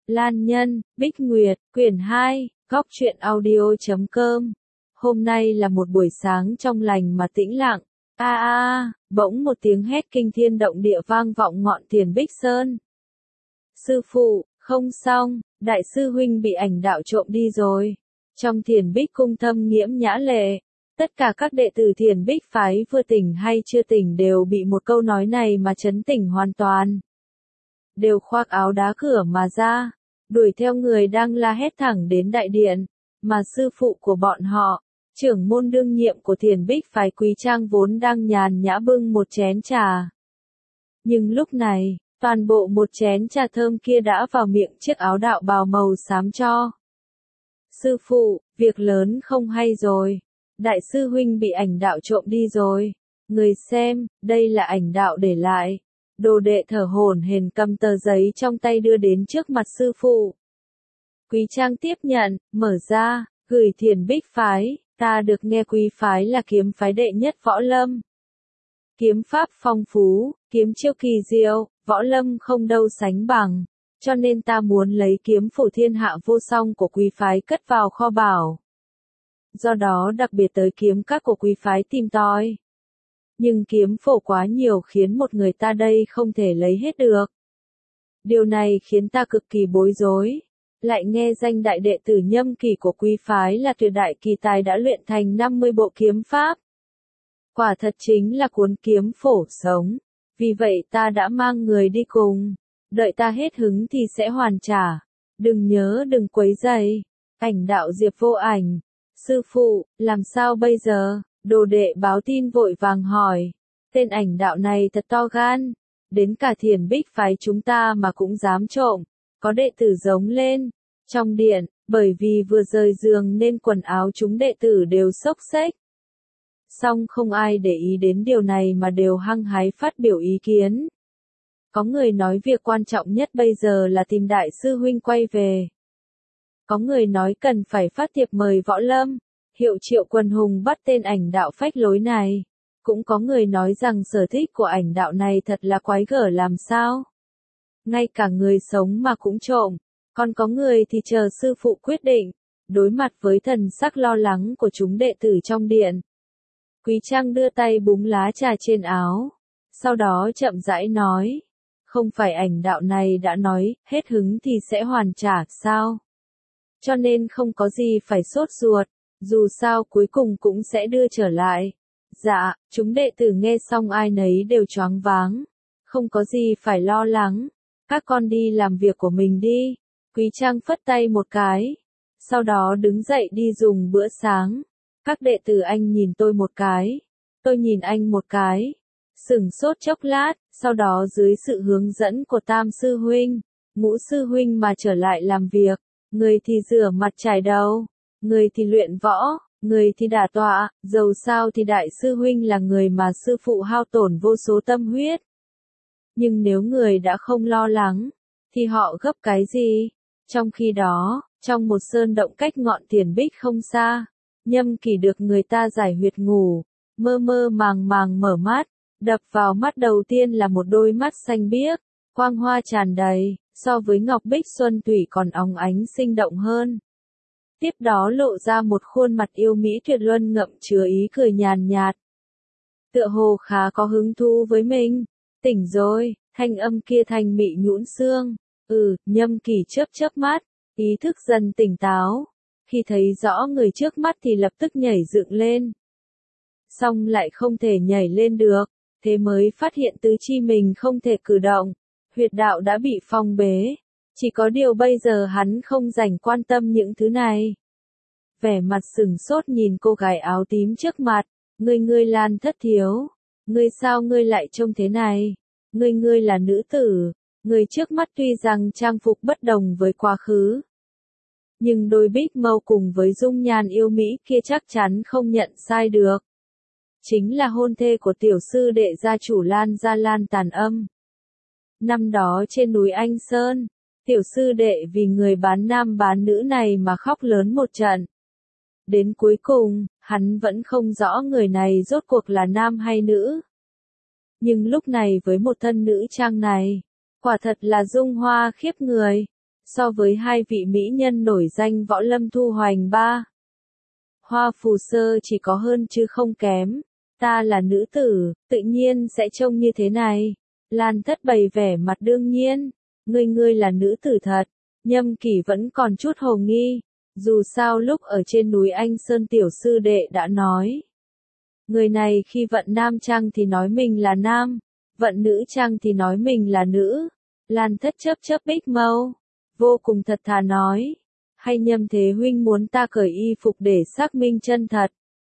Lan Nhân, Bích Nguyệt, quyển 2, góc truyện audio.com. Hôm nay là một buổi sáng trong lành mà tĩnh lặng. Bỗng một tiếng hét kinh thiên động địa vang vọng ngọn Thiền Bích Sơn. Sư phụ, không xong, đại sư huynh bị ảnh đạo trộm đi rồi. Trong Thiền Bích cung thâm nghiễm nhã lệ, tất cả các đệ tử Thiền Bích phái vừa tỉnh hay chưa tỉnh đều bị một câu nói này mà chấn tỉnh hoàn toàn. Đều khoác áo đá cửa mà ra, đuổi theo người đang la hét thẳng đến đại điện, mà sư phụ của bọn họ, trưởng môn đương nhiệm của Thiền Bích phái Quý Trang vốn đang nhàn nhã bưng một chén trà. Nhưng lúc này, toàn bộ một chén trà thơm kia đã vào miệng chiếc áo đạo bào màu xám cho. Sư phụ, việc lớn không hay rồi. Đại sư huynh bị ảnh đạo trộm đi rồi. Người xem, đây là ảnh đạo để lại. Đồ đệ thở hổn hển cầm tờ giấy trong tay đưa đến trước mặt sư phụ. Quý Trang tiếp nhận, mở ra, gửi Thiền Bích phái, ta được nghe quý phái là kiếm phái đệ nhất võ lâm. Kiếm pháp phong phú, kiếm chiêu kỳ diệu, võ lâm không đâu sánh bằng, cho nên ta muốn lấy kiếm phổ thiên hạ vô song của quý phái cất vào kho bảo. Do đó đặc biệt tới kiếm các của quý phái tìm tòi. Nhưng kiếm phổ quá nhiều khiến một người ta đây không thể lấy hết được. Điều này khiến ta cực kỳ bối rối. Lại nghe danh đại đệ tử Nhâm Kỳ của quý phái là tuyệt đại kỳ tài đã luyện thành 50 bộ kiếm pháp. Quả thật chính là cuốn kiếm phổ sống. Vì vậy ta đã mang người đi cùng. Đợi ta hết hứng thì sẽ hoàn trả. Đừng quấy rầy. Ảnh đạo Diệp Vô Ảnh. Sư phụ, làm sao bây giờ? Đồ đệ báo tin vội vàng hỏi. Tên ảnh đạo này thật to gan. Đến cả Thiền Bích phái chúng ta mà cũng dám trộm. Có đệ tử giống lên. Trong điện, bởi vì vừa rời giường nên quần áo chúng đệ tử đều xốc xếch. Song không ai để ý đến điều này mà đều hăng hái phát biểu ý kiến. Có người nói việc quan trọng nhất bây giờ là tìm đại sư huynh quay về. Có người nói cần phải phát thiệp mời võ lâm, hiệu triệu quần hùng bắt tên ảnh đạo phách lối này. Cũng có người nói rằng sở thích của ảnh đạo này thật là quái gở làm sao. Ngay cả người sống mà cũng trộm. Còn có người thì chờ sư phụ quyết định. Đối mặt với thần sắc lo lắng của chúng đệ tử trong điện, Quý Trang đưa tay búng lá trà trên áo. Sau đó chậm rãi nói. Không phải ảnh đạo này đã nói, hết hứng thì sẽ hoàn trả, sao? Cho nên không có gì phải sốt ruột, dù sao cuối cùng cũng sẽ đưa trở lại. Dạ, chúng đệ tử nghe xong ai nấy đều choáng váng. Không có gì phải lo lắng, các con đi làm việc của mình đi. Quý Trang phất tay một cái, sau đó đứng dậy đi dùng bữa sáng. Các đệ tử anh nhìn tôi một cái, tôi nhìn anh một cái. Sửng sốt chốc lát, sau đó dưới sự hướng dẫn của Tam sư huynh, Ngũ sư huynh mà trở lại làm việc. Người thì rửa mặt chải đầu, người thì luyện võ, người thì đả tọa, dầu sao thì đại sư huynh là người mà sư phụ hao tổn vô số tâm huyết. Nhưng nếu người đã không lo lắng, thì họ gấp cái gì? Trong khi đó, trong một sơn động cách ngọn Thiền Bích không xa, Nhâm Kỳ được người ta giải huyệt ngủ, mơ mơ màng màng mở mắt, đập vào mắt đầu tiên là một đôi mắt xanh biếc, quang hoa tràn đầy, so với ngọc bích xuân thủy còn óng ánh sinh động hơn. Tiếp đó lộ ra một khuôn mặt yêu mỹ tuyệt luân ngậm chứa ý cười nhàn nhạt. Tựa hồ khá có hứng thú với mình. Tỉnh rồi, thanh âm kia thanh mị nhũn xương. Nhâm Kỳ chớp mắt, ý thức dần tỉnh táo. Khi thấy rõ người trước mắt thì lập tức nhảy dựng lên. Xong lại không thể nhảy lên được, thế mới phát hiện tứ chi mình không thể cử động. Huyệt đạo đã bị phong bế. Chỉ có điều bây giờ hắn không rảnh quan tâm những thứ này. Vẻ mặt sửng sốt nhìn cô gái áo tím trước mặt. Ngươi Lan Thất Thiếu. Ngươi sao ngươi lại trông thế này? Ngươi là nữ tử. Người trước mắt tuy rằng trang phục bất đồng với quá khứ. Nhưng đôi bích mâu cùng với dung nhan yêu mỹ kia chắc chắn không nhận sai được. Chính là hôn thê của tiểu sư đệ gia chủ Lan gia Lan Tàn Âm. Năm đó trên núi Anh Sơn, tiểu sư đệ vì người bán nam bán nữ này mà khóc lớn một trận. Đến cuối cùng, hắn vẫn không rõ người này rốt cuộc là nam hay nữ. Nhưng lúc này với một thân nữ trang này, quả thật là dung hoa khiếp người. so với hai vị mỹ nhân nổi danh Võ Lâm Thu Hoành ba. Hoa Phù Sơ chỉ có hơn chứ không kém. Ta là nữ tử, tự nhiên sẽ trông như thế này. Lan Thất bày vẻ mặt đương nhiên. Ngươi là nữ tử thật. Nhâm Kỳ vẫn còn chút hồ nghi. Dù sao lúc ở trên núi Anh Sơn tiểu sư đệ đã nói. Người này khi vận nam trang thì nói mình là nam. Vận nữ trang thì nói mình là nữ. Lan Thất chớp bích mâu. Vô cùng thật thà nói. Hay Nhâm Thế huynh muốn ta cởi y phục để xác minh chân thật.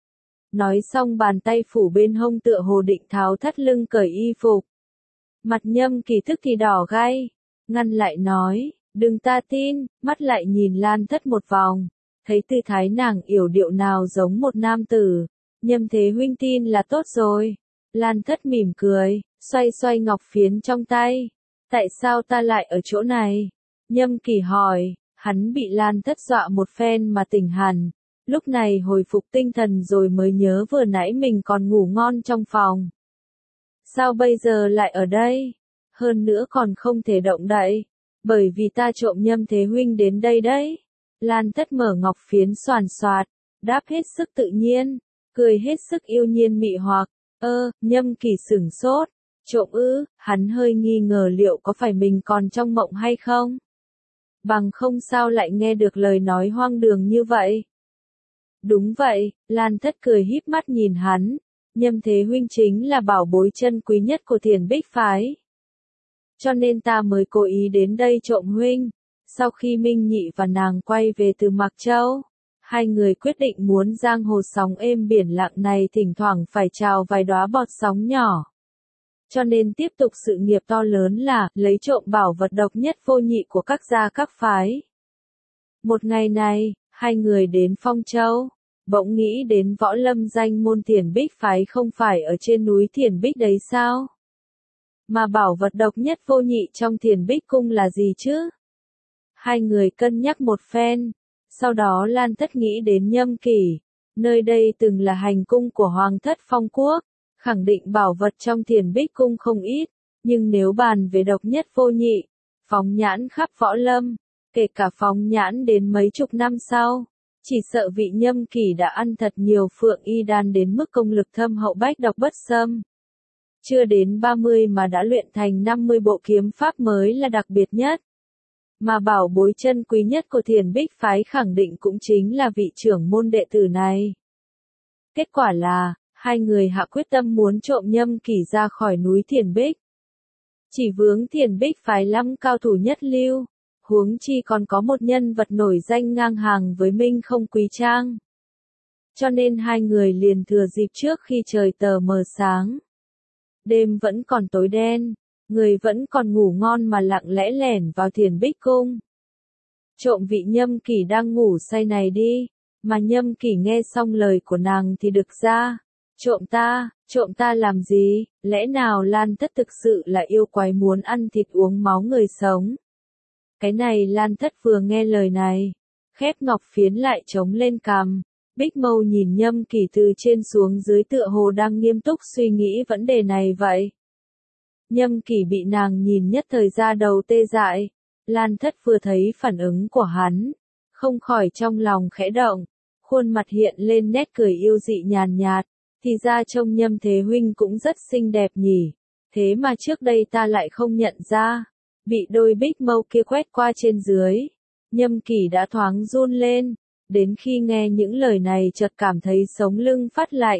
Nói xong bàn tay phủ bên hông tựa hồ định tháo thắt lưng cởi y phục. Mặt Nhâm Kỳ tức thì đỏ gay. Ngăn lại nói, đừng ta tin, mắt lại nhìn Lan Thất một vòng. Thấy tư thái nàng yểu điệu nào giống một nam tử. Nhâm Thế huynh tin là tốt rồi. Lan Thất mỉm cười, xoay ngọc phiến trong tay. Tại sao ta lại ở chỗ này? Nhâm Kỳ hỏi, hắn bị Lan Thất dọa một phen mà tỉnh hẳn. Lúc này hồi phục tinh thần rồi mới nhớ vừa nãy mình còn ngủ ngon trong phòng. Sao bây giờ lại ở đây? Hơn nữa còn không thể động đậy. Bởi vì ta trộm Nhâm Thế huynh đến đây đấy. Lan Thất mở ngọc phiến xoàn xoạt, đáp hết sức tự nhiên, cười hết sức yêu nhiên mị hoặc. Nhâm Kỳ sửng sốt. Trộm ư? Hắn hơi nghi ngờ liệu có phải mình còn trong mộng hay không? Bằng không sao lại nghe được lời nói hoang đường như vậy? Đúng vậy, Lan Thất cười híp mắt nhìn hắn. Nhâm Thế huynh chính là bảo bối chân quý nhất của Thiền Bích phái. Cho nên ta mới cố ý đến đây trộm huynh. Sau khi Minh Nhị và nàng quay về từ Mạc Châu, hai người quyết định muốn giang hồ sóng êm biển lặng này thỉnh thoảng phải trào vài đóa bọt sóng nhỏ. Cho nên tiếp tục sự nghiệp to lớn là lấy trộm bảo vật độc nhất vô nhị của các gia các phái. Một ngày này, hai người đến Phong Châu, bỗng nghĩ đến võ lâm danh môn Thiền Bích phái không phải ở trên núi Thiền Bích đấy sao? Mà bảo vật độc nhất vô nhị trong Thiền Bích cung là gì chứ? Hai người cân nhắc một phen, sau đó Lan Thất nghĩ đến Nhâm Kỳ, nơi đây từng là hành cung của Hoàng thất Phong Quốc, khẳng định bảo vật trong Thiền Bích cung không ít, nhưng nếu bàn về độc nhất vô nhị, phóng nhãn khắp võ lâm, kể cả phóng nhãn đến mấy chục năm sau, chỉ sợ vị Nhâm Kỳ đã ăn thật nhiều phượng y đan đến mức công lực thâm hậu bách độc bất xâm. Chưa đến 30 mà đã luyện thành 50 bộ kiếm pháp mới là đặc biệt nhất. Mà bảo bối chân quý nhất của Thiền Bích phái khẳng định cũng chính là vị trưởng môn đệ tử này. Kết quả là, hai người hạ quyết tâm muốn trộm Nhâm Kỳ ra khỏi núi Thiền Bích. Chỉ vướng Thiền Bích phái 5 cao thủ nhất lưu, huống chi còn có một nhân vật nổi danh ngang hàng với Minh Không Quý Trang. Cho nên hai người liền thừa dịp trước khi trời tờ mờ sáng. Đêm vẫn còn tối đen, người vẫn còn ngủ ngon mà lặng lẽ lẻn vào Thiền Bích cung. Trộm vị Nhâm Kỳ đang ngủ say này đi, mà Nhâm Kỳ nghe xong lời của nàng thì đực ra. Trộm ta làm gì, lẽ nào Lan Thất thực sự là yêu quái muốn ăn thịt uống máu người sống. Cái này Lan Thất vừa nghe lời này, khép ngọc phiến lại trống lên cằm, bích mâu nhìn Nhâm Kỳ từ trên xuống dưới tựa hồ đang nghiêm túc suy nghĩ vấn đề này vậy. Nhâm Kỳ bị nàng nhìn nhất thời ra đầu tê dại, Lan Thất vừa thấy phản ứng của hắn, không khỏi trong lòng khẽ động, khuôn mặt hiện lên nét cười yêu dị nhàn nhạt, thì ra trông Nhâm Thế huynh cũng rất xinh đẹp nhỉ, thế mà trước đây ta lại không nhận ra. Bị đôi bích mâu kia quét qua trên dưới, Nhâm Kỳ đã thoáng run lên, đến khi nghe những lời này chợt cảm thấy sống lưng phát lạnh.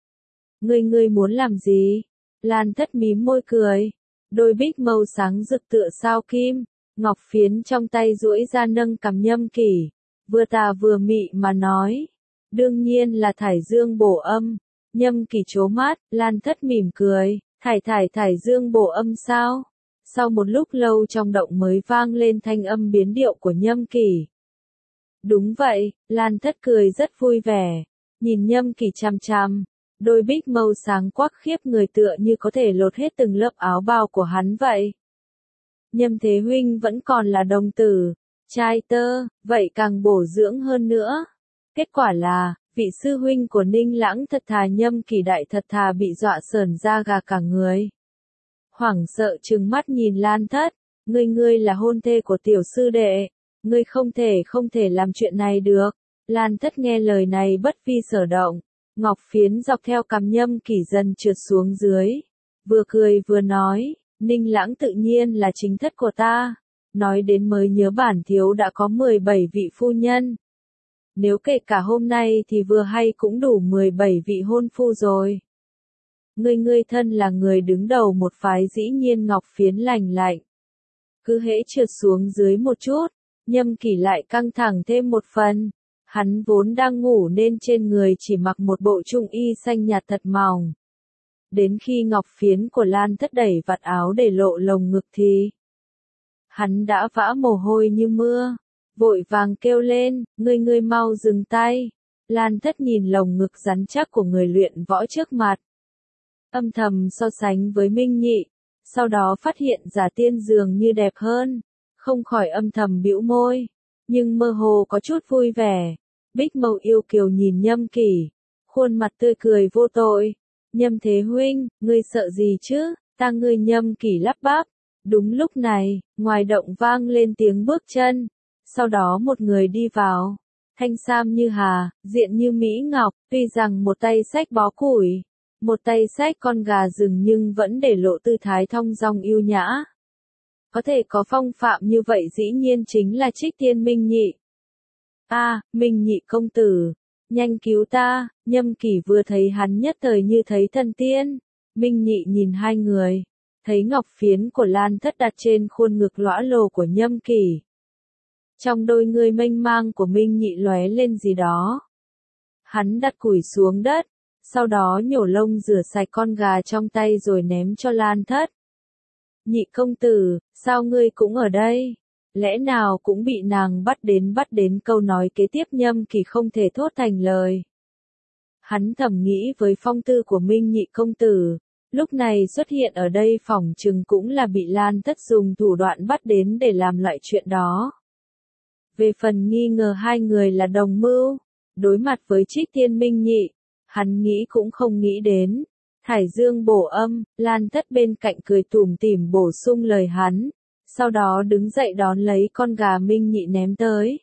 Ngươi muốn làm gì? Lan Thất mím môi cười, đôi bích mâu sáng rực tựa sao kim, ngọc phiến trong tay duỗi ra nâng cằm Nhâm Kỳ, vừa tà vừa mị mà nói, đương nhiên là thải dương bổ âm. Nhâm Kỳ trố mắt, Lan Thất mỉm cười, thải dương bổ âm sao? Sau một lúc lâu trong động mới vang lên thanh âm biến điệu của Nhâm Kỳ. Đúng vậy, Lan Thất cười rất vui vẻ, nhìn Nhâm Kỳ chằm chằm, đôi bích mâu sáng quắc khiếp người tựa như có thể lột hết từng lớp áo bào của hắn vậy. Nhâm Thế huynh vẫn còn là đồng tử, trai tơ, vậy càng bổ dưỡng hơn nữa. Kết quả là, vị sư huynh của Ninh Lãng thật thà Nhâm Kỳ đại thật thà bị dọa sởn da gà cả người. Hoảng sợ trừng mắt nhìn Lan Thất, Ngươi là hôn thê của tiểu sư đệ, ngươi không thể làm chuyện này được. Lan Thất nghe lời này bất vi sở động, ngọc phiến dọc theo cằm Nhâm Kỷ dần trượt xuống dưới, vừa cười vừa nói, Ninh Lãng tự nhiên là chính thất của ta, nói đến mới nhớ bản thiếu đã có 17 vị phu nhân. Nếu kể cả hôm nay thì vừa hay cũng đủ 17 vị hôn phu rồi. Ngươi thân là người đứng đầu một phái dĩ nhiên ngọc phiến lành lạnh. Cứ hễ trượt xuống dưới một chút, Nhâm Kỷ lại căng thẳng thêm một phần. Hắn vốn đang ngủ nên trên người chỉ mặc một bộ trung y xanh nhạt thật mỏng. Đến khi ngọc phiến của Lan Thất đẩy vạt áo để lộ lồng ngực thì hắn đã vã mồ hôi như mưa, vội vàng kêu lên, ngươi mau dừng tay. Lan Thất nhìn lồng ngực rắn chắc của người luyện võ trước mặt, âm thầm so sánh với Minh Nhị, sau đó phát hiện Giả Tiên dường như đẹp hơn, không khỏi âm thầm bĩu môi, nhưng mơ hồ có chút vui vẻ. Bích Mậu yêu kiều nhìn Nhâm Kỷ, khuôn mặt tươi cười vô tội. Nhâm Thế huynh, ngươi sợ gì chứ? Ta ngươi Nhâm Kỷ lắp bắp. Đúng lúc này, ngoài động vang lên tiếng bước chân, sau đó một người đi vào, thanh sam như hà, diện như mỹ ngọc, tuy rằng một tay xách bó củi, một tay xách con gà rừng nhưng vẫn để lộ tư thái thong dong yêu nhã. Có thể có phong phạm như vậy dĩ nhiên chính là Trích Tiên Minh Nhị. Minh Nhị công tử, nhanh cứu ta. Nhâm Kỷ vừa thấy hắn nhất thời như thấy thần tiên. Minh Nhị nhìn hai người, thấy ngọc phiến của Lan Thất đặt trên khuôn ngực lõa lồ của Nhâm Kỷ. Trong đôi người mênh mang của Minh Nhị lóe lên gì đó. Hắn đặt củi xuống đất, sau đó nhổ lông rửa sạch con gà trong tay rồi ném cho Lan Thất. Nhị công tử, sao ngươi cũng ở đây? Lẽ nào cũng bị nàng bắt đến câu nói kế tiếp Nhâm Kỷ không thể thốt thành lời. Hắn thầm nghĩ với phong tư của Minh Nhị công tử, lúc này xuất hiện ở đây phỏng chừng cũng là bị Lan Thất dùng thủ đoạn bắt đến để làm loại chuyện đó. Về phần nghi ngờ hai người là đồng mưu, đối mặt với Trích Tiên Minh Nhị, hắn nghĩ cũng không nghĩ đến. Thải Dương bổ âm, Lan Thất bên cạnh cười tủm tỉm bổ sung lời hắn, sau đó đứng dậy đón lấy con gà Minh Nhị ném tới.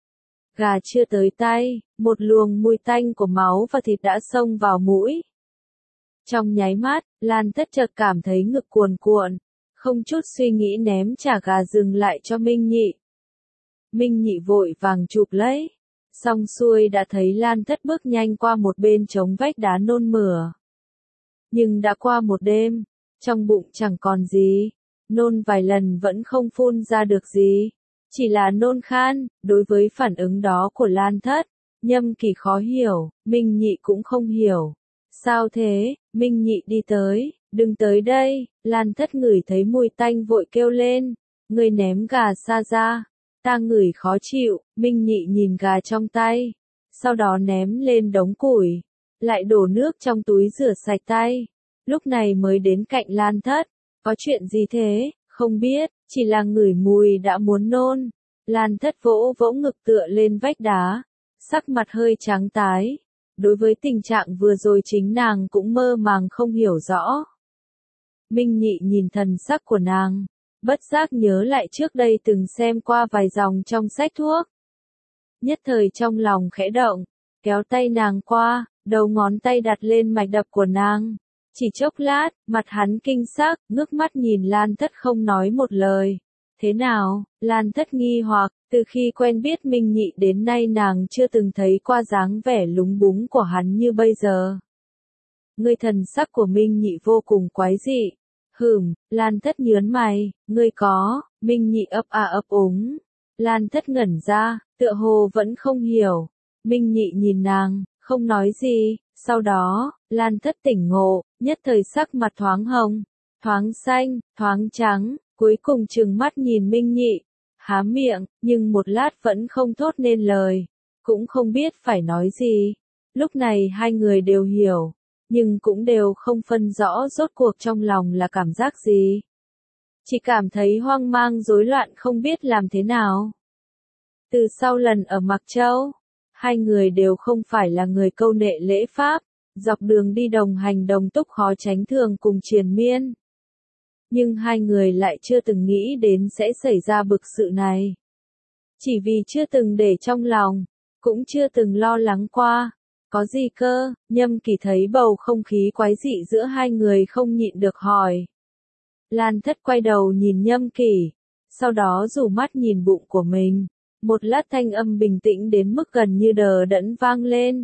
Gà chưa tới tay, một luồng mùi tanh của máu và thịt đã xông vào mũi. Trong nháy mắt, Lan Thất chợt cảm thấy ngực cuồn cuộn, không chút suy nghĩ ném chả gà rừng lại cho Minh Nhị. Minh Nhị vội vàng chụp lấy, xong xuôi đã thấy Lan Thất bước nhanh qua một bên chống vách đá nôn mửa. Nhưng đã qua một đêm, trong bụng chẳng còn gì, nôn vài lần vẫn không phun ra được gì, chỉ là nôn khan. Đối với phản ứng đó của Lan Thất, Nhâm Kỷ khó hiểu, Minh Nhị cũng không hiểu. Sao thế? Minh Nhị đi tới, đừng tới đây. Lan Thất ngửi thấy mùi tanh vội kêu lên, ngươi ném gà xa ra, ta ngửi khó chịu. Minh Nhị nhìn gà trong tay, sau đó ném lên đống củi, lại đổ nước trong túi rửa sạch tay, lúc này mới đến cạnh Lan Thất. Có chuyện gì thế? Không biết, chỉ là ngửi mùi đã muốn nôn. Lan Thất vỗ vỗ ngực tựa lên vách đá, sắc mặt hơi trắng tái. Đối với tình trạng vừa rồi chính nàng cũng mơ màng không hiểu rõ. Minh Nhị nhìn thần sắc của nàng, bất giác nhớ lại trước đây từng xem qua vài dòng trong sách thuốc. Nhất thời trong lòng khẽ động, kéo tay nàng qua, đầu ngón tay đặt lên mạch đập của nàng. Chỉ chốc lát, mặt hắn kinh sắc, ngước mắt nhìn Lan Thất không nói một lời. Thế nào? Lan Thất nghi hoặc, từ khi quen biết Minh Nhị đến nay nàng chưa từng thấy qua dáng vẻ lúng búng của hắn như bây giờ. Ngươi thần sắc của Minh Nhị vô cùng quái dị. Lan Thất nhớn mày, ngươi có. Minh Nhị ấp úng. Lan Thất ngẩn ra, tựa hồ vẫn không hiểu. Minh Nhị nhìn nàng, không nói gì. Sau đó, Lan Thất tỉnh ngộ, nhất thời sắc mặt thoáng hồng, thoáng xanh, thoáng trắng, cuối cùng trừng mắt nhìn Minh Nhị, há miệng, nhưng một lát vẫn không thốt nên lời, cũng không biết phải nói gì. Lúc này hai người đều hiểu, nhưng cũng đều không phân rõ rốt cuộc trong lòng là cảm giác gì. Chỉ cảm thấy hoang mang rối loạn không biết làm thế nào. Từ sau lần ở Mạc Châu, hai người đều không phải là người câu nệ lễ pháp, dọc đường đi đồng hành đồng túc khó tránh thường cùng triền miên. nhưng hai người lại chưa từng nghĩ đến sẽ xảy ra bực sự này. Chỉ vì chưa từng để trong lòng, cũng chưa từng lo lắng qua. Có gì cơ? Nhâm Kỳ thấy bầu không khí quái dị giữa hai người không nhịn được hỏi. Lan Thất quay đầu nhìn Nhâm Kỳ, sau đó rủ mắt nhìn bụng của mình. Một lát thanh âm bình tĩnh đến mức gần như đờ đẫn vang lên.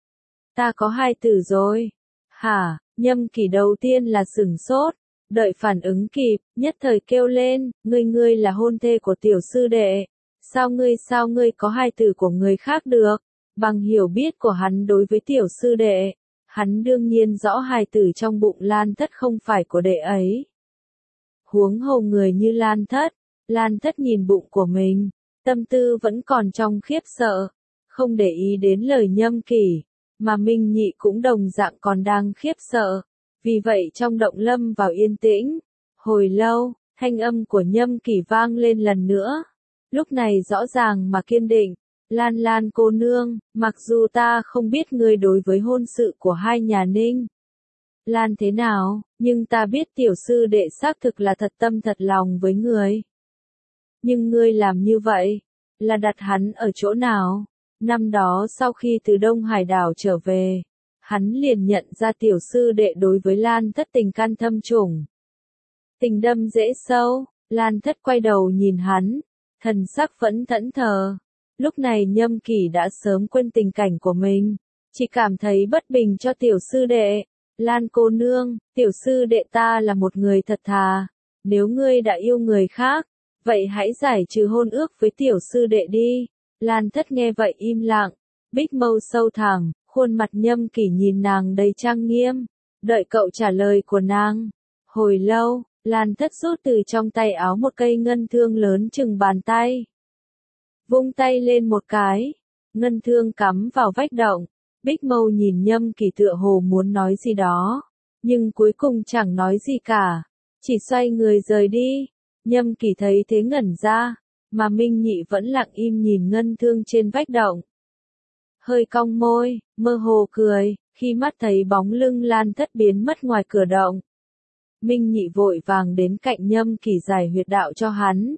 Ta có hai tử rồi. Hả? Nhâm Kỳ đầu tiên là sửng sốt, đợi phản ứng kịp, nhất thời kêu lên, ngươi là hôn thê của tiểu sư đệ. Sao ngươi có hai tử của người khác được? Bằng hiểu biết của hắn đối với tiểu sư đệ, hắn đương nhiên rõ hài tử trong bụng Lan Thất không phải của đệ ấy. Huống hồ người như Lan Thất nhìn bụng của mình, tâm tư vẫn còn trong khiếp sợ, không để ý đến lời Nhâm Kỳ, mà Minh Nhị cũng đồng dạng còn đang khiếp sợ, vì vậy trong động lâm vào yên tĩnh. Hồi lâu, thanh âm của Nhâm Kỳ vang lên lần nữa, lúc này rõ ràng mà kiên định. Lan cô nương, mặc dù ta không biết ngươi đối với hôn sự của hai nhà Ninh Lan thế nào, nhưng ta biết tiểu sư đệ xác thực là thật tâm thật lòng với người. Nhưng ngươi làm như vậy, là đặt hắn ở chỗ nào? Năm đó sau khi từ Đông Hải đảo trở về, hắn liền nhận ra tiểu sư đệ đối với Lan Thất tình can thâm trùng. Tình đâm dễ sâu, Lan Thất quay đầu nhìn hắn, thần sắc vẫn thẫn thờ. Lúc này Nhâm Kỳ đã sớm quên tình cảnh của mình, chỉ cảm thấy bất bình cho tiểu sư đệ. Lan cô nương, tiểu sư đệ ta là một người thật thà, nếu ngươi đã yêu người khác, vậy hãy giải trừ hôn ước với tiểu sư đệ đi. Lan Thất nghe vậy im lặng, bích mâu sâu thẳm, khuôn mặt Nhâm Kỳ nhìn nàng đầy trang nghiêm, đợi cậu trả lời của nàng. Hồi lâu, Lan Thất rút từ trong tay áo một cây ngân thương lớn chừng bàn tay. Vung tay lên một cái, ngân thương cắm vào vách động, bích mâu nhìn Nhâm Kỳ tựa hồ muốn nói gì đó, nhưng cuối cùng chẳng nói gì cả, chỉ xoay người rời đi. Nhâm Kỳ thấy thế ngẩn ra, mà Minh Nhị vẫn lặng im nhìn ngân thương trên vách động. Hơi cong môi, mơ hồ cười, khi mắt thấy bóng lưng Lan Thất biến mất ngoài cửa động. Minh Nhị vội vàng đến cạnh Nhâm Kỳ giải huyệt đạo cho hắn.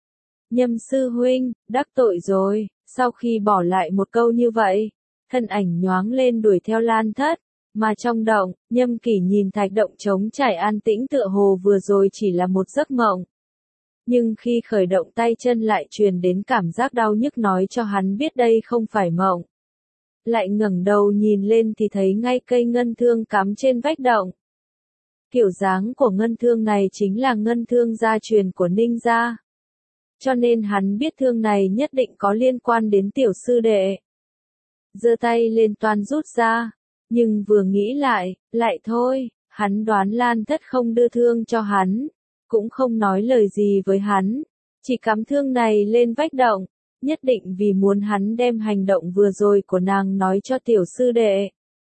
Nhâm sư huynh, đắc tội rồi. Sau khi bỏ lại một câu như vậy, thân ảnh nhoáng lên đuổi theo Lan Thất, mà trong động, Nhâm Kỳ nhìn thạch động trống trải an tĩnh tựa hồ vừa rồi chỉ là một giấc mộng. Nhưng khi khởi động tay chân lại truyền đến cảm giác đau nhức nói cho hắn biết đây không phải mộng. Lại ngẩng đầu nhìn lên thì thấy ngay cây ngân thương cắm trên vách động. Kiểu dáng của ngân thương này chính là ngân thương gia truyền của Ninh gia. Cho nên hắn biết thương này nhất định có liên quan đến tiểu sư đệ. Giơ tay lên toan rút ra, nhưng vừa nghĩ lại thôi, hắn đoán Lan Thất không đưa thương cho hắn, cũng không nói lời gì với hắn, chỉ cắm thương này lên vách động, nhất định vì muốn hắn đem hành động vừa rồi của nàng nói cho tiểu sư đệ.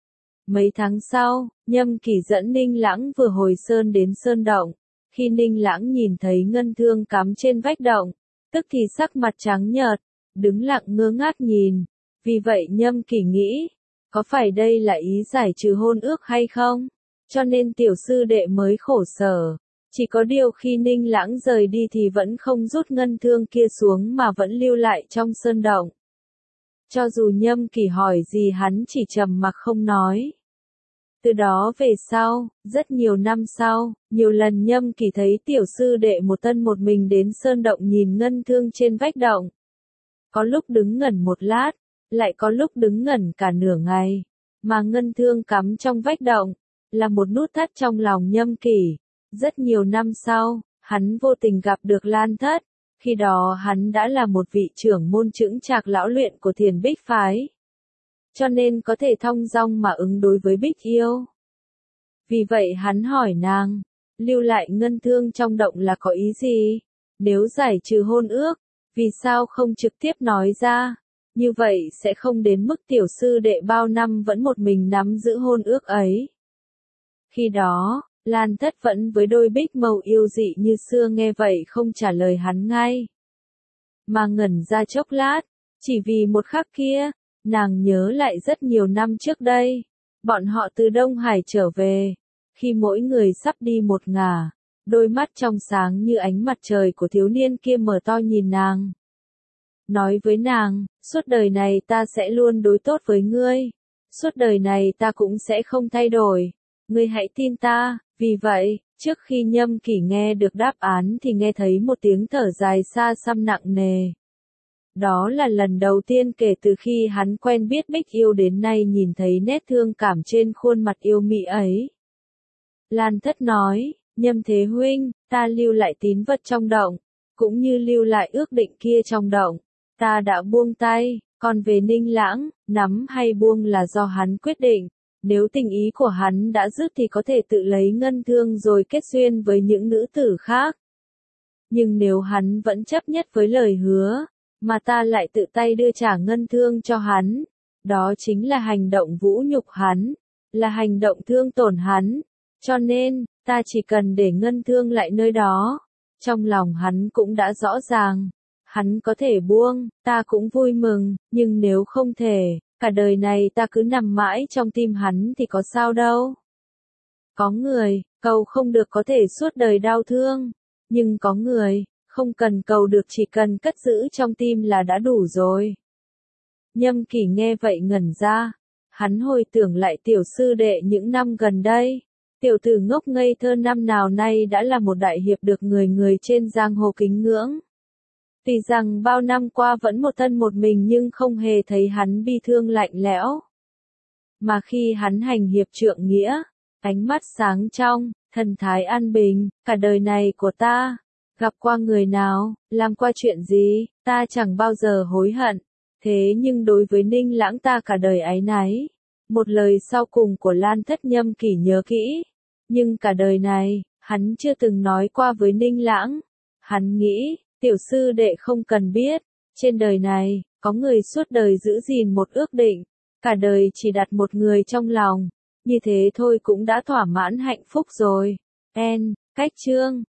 Mấy tháng sau, Nhâm Kỳ dẫn Ninh Lãng vừa hồi sơn đến sơn động, khi Ninh Lãng nhìn thấy ngân thương cắm trên vách động, tức thì sắc mặt trắng nhợt, đứng lặng ngơ ngác nhìn, vì vậy Nhâm Kỳ nghĩ, có phải đây là ý giải trừ hôn ước hay không? Cho nên tiểu sư đệ mới khổ sở. Chỉ có điều khi Ninh Lãng rời đi thì vẫn không rút ngân thương kia xuống mà vẫn lưu lại trong sơn động. Cho dù Nhâm Kỳ hỏi gì hắn chỉ trầm mặc không nói. Từ đó về sau, rất nhiều năm sau, nhiều lần Nhâm Kỳ thấy tiểu sư đệ một thân một mình đến sơn động nhìn ngân thương trên vách động. Có lúc đứng ngẩn một lát, lại có lúc đứng ngẩn cả nửa ngày, mà ngân thương cắm trong vách động, là một nút thắt trong lòng Nhâm Kỳ. Rất nhiều năm sau, hắn vô tình gặp được Lan Thất, khi đó hắn đã là một vị trưởng môn chững chạc lão luyện của Thiền Bích Phái. Cho nên có thể thong dong mà ứng đối với Bích Yêu. Vì vậy hắn hỏi nàng, lưu lại ngân thương trong động là có ý gì? Nếu giải trừ hôn ước, vì sao không trực tiếp nói ra? Như vậy sẽ không đến mức tiểu sư đệ bao năm vẫn một mình nắm giữ hôn ước ấy. Khi đó, Lan Thất vẫn với đôi bích màu yêu dị như xưa nghe vậy không trả lời hắn ngay. Mà ngẩn ra chốc lát, chỉ vì một khắc kia, nàng nhớ lại rất nhiều năm trước đây. Bọn họ từ Đông Hải trở về, khi mỗi người sắp đi một ngả, Đôi mắt trong sáng như ánh mặt trời của thiếu niên kia mở to nhìn nàng. Nói với nàng, suốt đời này ta sẽ luôn đối tốt với ngươi. Suốt đời này ta cũng sẽ không thay đổi. Ngươi hãy tin ta. Vì vậy, trước khi Nhâm Kỷ nghe được đáp án thì nghe thấy một tiếng thở dài xa xăm nặng nề. Đó là lần đầu tiên kể từ khi hắn quen biết Bích Yêu đến nay nhìn thấy nét thương cảm trên khuôn mặt yêu mị ấy. Lan Thất nói, Nhâm Thế Huynh, ta lưu lại tín vật trong động, cũng như lưu lại ước định kia trong động. Ta đã buông tay, còn về Ninh Lãng, nắm hay buông là do hắn quyết định. Nếu tình ý của hắn đã dứt thì có thể tự lấy ngân thương rồi kết duyên với những nữ tử khác. Nhưng nếu hắn vẫn chấp nhất với lời hứa, mà ta lại tự tay đưa trả ngân thương cho hắn, đó chính là hành động vũ nhục hắn, là hành động thương tổn hắn. Cho nên, ta chỉ cần để ngân thương lại nơi đó. Trong lòng hắn cũng đã rõ ràng. Hắn có thể buông, ta cũng vui mừng, nhưng nếu không thể, cả đời này ta cứ nằm mãi trong tim hắn thì có sao đâu. Có người, cầu không được có thể suốt đời đau thương. Nhưng có người, không cần cầu được chỉ cần cất giữ trong tim là đã đủ rồi. Nhâm Kỷ nghe vậy ngẩn ra. Hắn hồi tưởng lại tiểu sư đệ những năm gần đây. Tiểu tử ngốc ngây thơ năm nào nay đã là một đại hiệp được người người trên giang hồ kính ngưỡng. Tuy rằng bao năm qua vẫn một thân một mình nhưng không hề thấy hắn bi thương lạnh lẽo. Mà khi hắn hành hiệp trượng nghĩa, ánh mắt sáng trong, thần thái an bình, cả đời này của ta, gặp qua người nào, làm qua chuyện gì, ta chẳng bao giờ hối hận. Thế nhưng đối với Ninh Lãng ta cả đời áy náy. Một lời sau cùng của Lan Thất Nhâm Kỷ nhớ kỹ. Nhưng cả đời này, hắn chưa từng nói qua với Ninh Lãng. Hắn nghĩ, tiểu sư đệ không cần biết, trên đời này, có người suốt đời giữ gìn một ước định, cả đời chỉ đặt một người trong lòng, như thế thôi cũng đã thỏa mãn hạnh phúc rồi. Cách chương